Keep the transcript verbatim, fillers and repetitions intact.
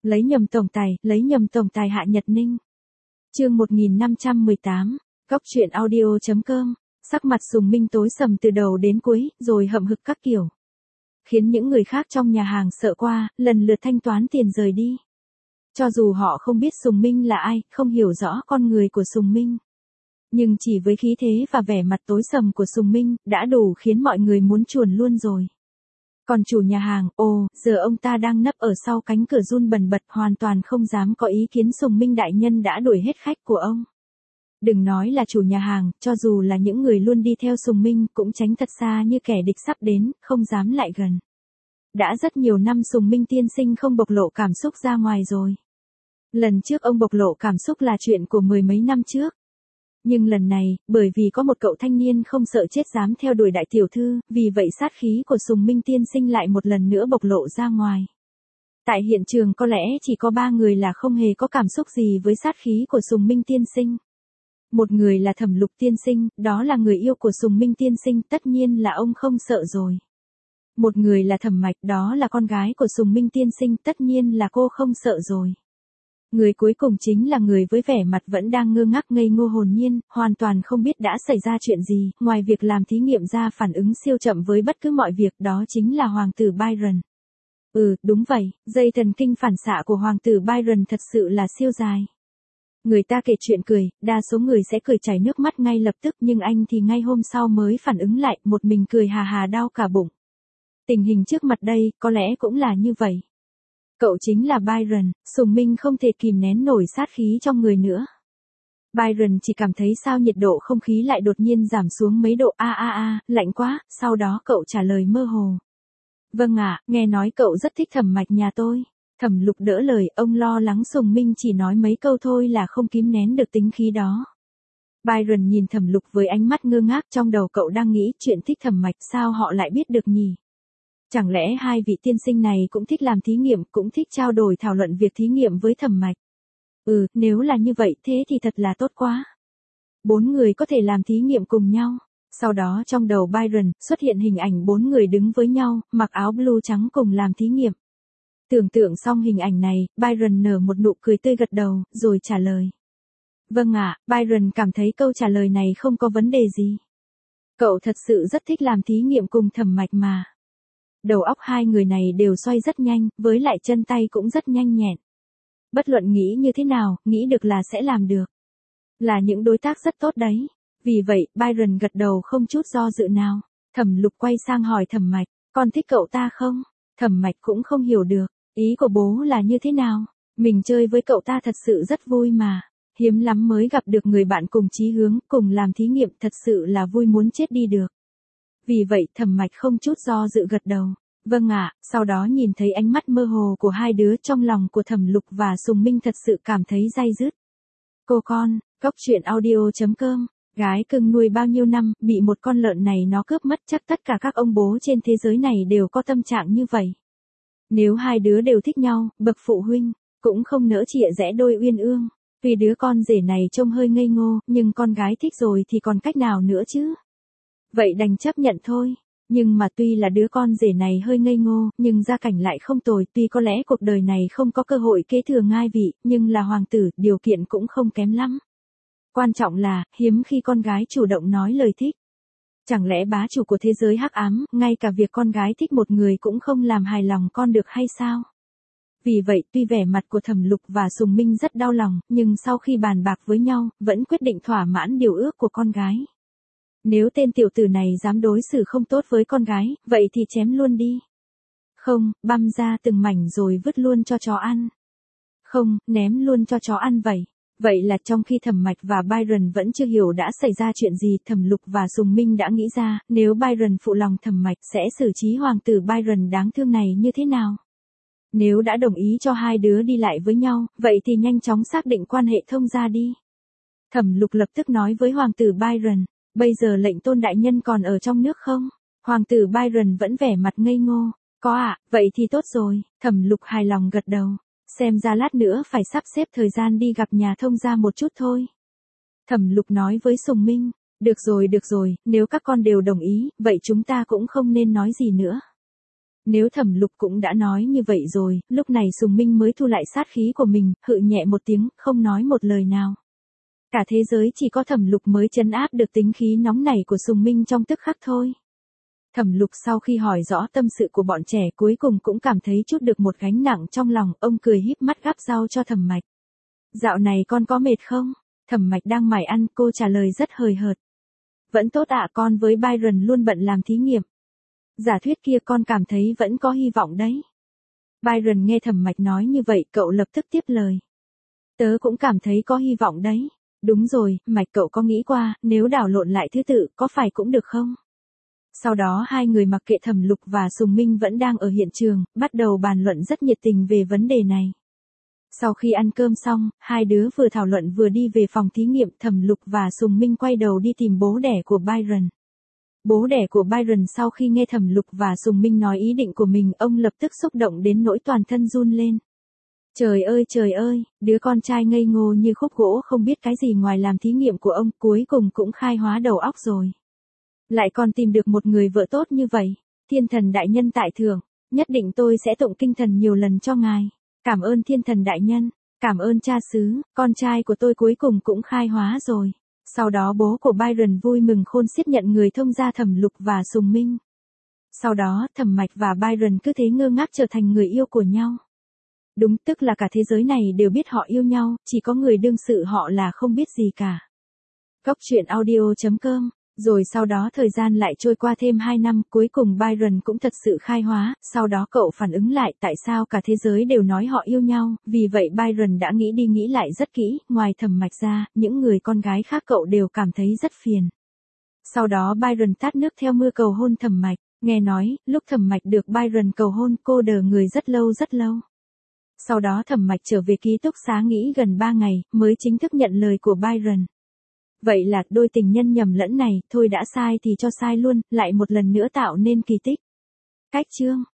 Lấy nhầm tổng tài, lấy nhầm tổng tài Hạ Nhật Ninh. Chương một nghìn năm trăm mười tám, Góc truyện audio chấm com. Sắc mặt Sùng Minh tối sầm từ đầu đến cuối, rồi hậm hực các kiểu. Khiến những người khác trong nhà hàng sợ qua, lần lượt thanh toán tiền rời đi. Cho dù họ không biết Sùng Minh là ai, không hiểu rõ con người của Sùng Minh. Nhưng chỉ với khí thế và vẻ mặt tối sầm của Sùng Minh, đã đủ khiến mọi người muốn chuồn luôn rồi. Còn chủ nhà hàng, ồ, giờ ông ta đang nấp ở sau cánh cửa run bần bật, hoàn toàn không dám có ý kiến Sùng Minh đại nhân đã đuổi hết khách của ông. Đừng nói là chủ nhà hàng, cho dù là những người luôn đi theo Sùng Minh cũng tránh thật xa như kẻ địch sắp đến, không dám lại gần. Đã rất nhiều năm Sùng Minh tiên sinh không bộc lộ cảm xúc ra ngoài rồi. Lần trước ông bộc lộ cảm xúc là chuyện của mười mấy năm trước. Nhưng lần này, bởi vì có một cậu thanh niên không sợ chết dám theo đuổi đại tiểu thư, vì vậy sát khí của Sùng Minh tiên sinh lại một lần nữa bộc lộ ra ngoài. Tại hiện trường có lẽ chỉ có ba người là không hề có cảm xúc gì với sát khí của Sùng Minh tiên sinh. Một người là Thẩm Lục tiên sinh, đó là người yêu của Sùng Minh tiên sinh, tất nhiên là ông không sợ rồi. Một người là Thẩm Mạch, đó là con gái của Sùng Minh tiên sinh, tất nhiên là cô không sợ rồi. Người cuối cùng chính là người với vẻ mặt vẫn đang ngơ ngác ngây ngô hồn nhiên, hoàn toàn không biết đã xảy ra chuyện gì, ngoài việc làm thí nghiệm ra phản ứng siêu chậm với bất cứ mọi việc, đó chính là hoàng tử Byron. Ừ, đúng vậy, dây thần kinh phản xạ của hoàng tử Byron thật sự là siêu dài. Người ta kể chuyện cười, đa số người sẽ cười chảy nước mắt ngay lập tức, nhưng anh thì ngay hôm sau mới phản ứng lại, một mình cười hà hà đau cả bụng. Tình hình trước mặt đây, có lẽ cũng là như vậy. Cậu chính là Byron, Sùng Minh không thể kìm nén nổi sát khí trong người nữa. Byron chỉ cảm thấy sao nhiệt độ không khí lại đột nhiên giảm xuống mấy độ, a a a, lạnh quá, sau đó cậu trả lời mơ hồ. Vâng ạ, nghe nói cậu rất thích Thẩm Mạch nhà tôi. Thẩm Lục đỡ lời, ông lo lắng Sùng Minh chỉ nói mấy câu thôi là không kìm nén được tính khí đó. Byron nhìn Thẩm Lục với ánh mắt ngơ ngác, trong đầu cậu đang nghĩ chuyện thích Thẩm Mạch sao họ lại biết được nhỉ? Chẳng lẽ hai vị tiên sinh này cũng thích làm thí nghiệm, cũng thích trao đổi thảo luận việc thí nghiệm với Thẩm Mạch? Ừ, nếu là như vậy thế thì thật là tốt quá. Bốn người có thể làm thí nghiệm cùng nhau. Sau đó trong đầu Byron xuất hiện hình ảnh bốn người đứng với nhau, mặc áo blue trắng cùng làm thí nghiệm. Tưởng tượng xong hình ảnh này, Byron nở một nụ cười tươi gật đầu, rồi trả lời. Vâng ạ, Byron cảm thấy câu trả lời này không có vấn đề gì. Cậu thật sự rất thích làm thí nghiệm cùng Thẩm Mạch mà. Đầu óc hai người này đều xoay rất nhanh, với lại chân tay cũng rất nhanh nhẹn. Bất luận nghĩ như thế nào, nghĩ được là sẽ làm được. Là những đối tác rất tốt đấy. Vì vậy, Byron gật đầu không chút do dự nào. Thẩm Lục quay sang hỏi Thẩm Mạch, con thích cậu ta không? Thẩm Mạch cũng không hiểu được, ý của bố là như thế nào? Mình chơi với cậu ta thật sự rất vui mà. Hiếm lắm mới gặp được người bạn cùng chí hướng, cùng làm thí nghiệm, thật sự là vui muốn chết đi được. Vì vậy Thẩm Mạch không chút do dự gật đầu. Vâng ạ, sau đó nhìn thấy ánh mắt mơ hồ của hai đứa trong lòng của Thẩm Lục và Sùng Minh thật sự cảm thấy day dứt. Cô con, Góc truyện audio chấm com. Gái cưng nuôi bao nhiêu năm, bị một con lợn này nó cướp mất, chắc tất cả các ông bố trên thế giới này đều có tâm trạng như vậy. Nếu hai đứa đều thích nhau, bậc phụ huynh cũng không nỡ chịa rẽ đôi uyên ương. Vì đứa con rể này trông hơi ngây ngô, nhưng con gái thích rồi thì còn cách nào nữa chứ? Vậy đành chấp nhận thôi. Nhưng mà tuy là đứa con rể này hơi ngây ngô, nhưng gia cảnh lại không tồi, tuy có lẽ cuộc đời này không có cơ hội kế thừa ngai vị, nhưng là hoàng tử, điều kiện cũng không kém lắm. Quan trọng là, hiếm khi con gái chủ động nói lời thích. Chẳng lẽ bá chủ của thế giới hắc ám, ngay cả việc con gái thích một người cũng không làm hài lòng con được hay sao? Vì vậy, tuy vẻ mặt của Thẩm Lục và Sùng Minh rất đau lòng, nhưng sau khi bàn bạc với nhau, vẫn quyết định thỏa mãn điều ước của con gái. Nếu tên tiểu tử này dám đối xử không tốt với con gái, vậy thì chém luôn đi. Không, băm ra từng mảnh rồi vứt luôn cho chó ăn. Không, ném luôn cho chó ăn vậy. Vậy là trong khi Thẩm Mạch và Byron vẫn chưa hiểu đã xảy ra chuyện gì, Thẩm Lục và Sùng Minh đã nghĩ ra, nếu Byron phụ lòng Thẩm Mạch sẽ xử trí hoàng tử Byron đáng thương này như thế nào. Nếu đã đồng ý cho hai đứa đi lại với nhau, vậy thì nhanh chóng xác định quan hệ thông gia đi. Thẩm Lục lập tức nói với hoàng tử Byron, bây giờ lệnh tôn đại nhân còn ở trong nước không? Hoàng tử Byron vẫn vẻ mặt ngây ngô, có ạ, à, vậy thì tốt rồi. Thẩm Lục hài lòng gật đầu. Xem ra lát nữa phải sắp xếp thời gian đi gặp nhà thông gia một chút thôi. Thẩm Lục nói với Sùng Minh, được rồi được rồi, nếu các con đều đồng ý, vậy chúng ta cũng không nên nói gì nữa. Nếu Thẩm Lục cũng đã nói như vậy rồi, lúc này Sùng Minh mới thu lại sát khí của mình, hự nhẹ một tiếng, không nói một lời nào. Cả thế giới chỉ có Thẩm Lục mới trấn áp được tính khí nóng nảy của Sùng Minh trong tức khắc thôi. Thẩm Lục sau khi hỏi rõ tâm sự của bọn trẻ cuối cùng cũng cảm thấy chút được một gánh nặng trong lòng, ông cười híp mắt gắp rau cho Thẩm Mạch. Dạo này con có mệt không? Thẩm Mạch đang mải ăn, cô trả lời rất hời hợt. Vẫn tốt ạ, con với Byron luôn bận làm thí nghiệm. Giả thuyết kia con cảm thấy vẫn có hy vọng đấy. Byron nghe Thẩm Mạch nói như vậy, cậu lập tức tiếp lời. Tớ cũng cảm thấy có hy vọng đấy. Đúng rồi, Mạch cậu có nghĩ qua, nếu đảo lộn lại thứ tự, có phải cũng được không? Sau đó hai người mặc kệ Thẩm Lục và Sùng Minh vẫn đang ở hiện trường, bắt đầu bàn luận rất nhiệt tình về vấn đề này. Sau khi ăn cơm xong, hai đứa vừa thảo luận vừa đi về phòng thí nghiệm. Thẩm Lục và Sùng Minh quay đầu đi tìm bố đẻ của Byron. Bố đẻ của Byron sau khi nghe Thẩm Lục và Sùng Minh nói ý định của mình, ông lập tức xúc động đến nỗi toàn thân run lên. Trời ơi trời ơi, đứa con trai ngây ngô như khúc gỗ không biết cái gì ngoài làm thí nghiệm của ông, cuối cùng cũng khai hóa đầu óc rồi. Lại còn tìm được một người vợ tốt như vậy. Thiên thần đại nhân tại thượng, nhất định tôi sẽ tụng kinh thần nhiều lần cho ngài. Cảm ơn thiên thần đại nhân, cảm ơn cha xứ, con trai của tôi cuối cùng cũng khai hóa rồi. Sau đó bố của Byron vui mừng khôn xiết nhận người thông gia Thẩm Lục và Sùng Minh. Sau đó Thẩm Mạch và Byron cứ thế ngơ ngác trở thành người yêu của nhau. Đúng, tức là cả thế giới này đều biết họ yêu nhau, chỉ có người đương sự họ là không biết gì cả. Góc truyện audio chấm com. Rồi sau đó thời gian lại trôi qua thêm hai năm, cuối cùng Byron cũng thật sự khai hóa, sau đó cậu phản ứng lại tại sao cả thế giới đều nói họ yêu nhau, vì vậy Byron đã nghĩ đi nghĩ lại rất kỹ, ngoài Thẩm Mạch ra, những người con gái khác cậu đều cảm thấy rất phiền. Sau đó Byron tát nước theo mưa cầu hôn Thẩm Mạch, nghe nói, lúc Thẩm Mạch được Byron cầu hôn cô đờ người rất lâu rất lâu. Sau đó Thẩm Mạch trở về ký túc xá nghỉ gần ba ngày, mới chính thức nhận lời của Byron. Vậy là đôi tình nhân nhầm lẫn này, thôi đã sai thì cho sai luôn, lại một lần nữa tạo nên kỳ tích. Cách chương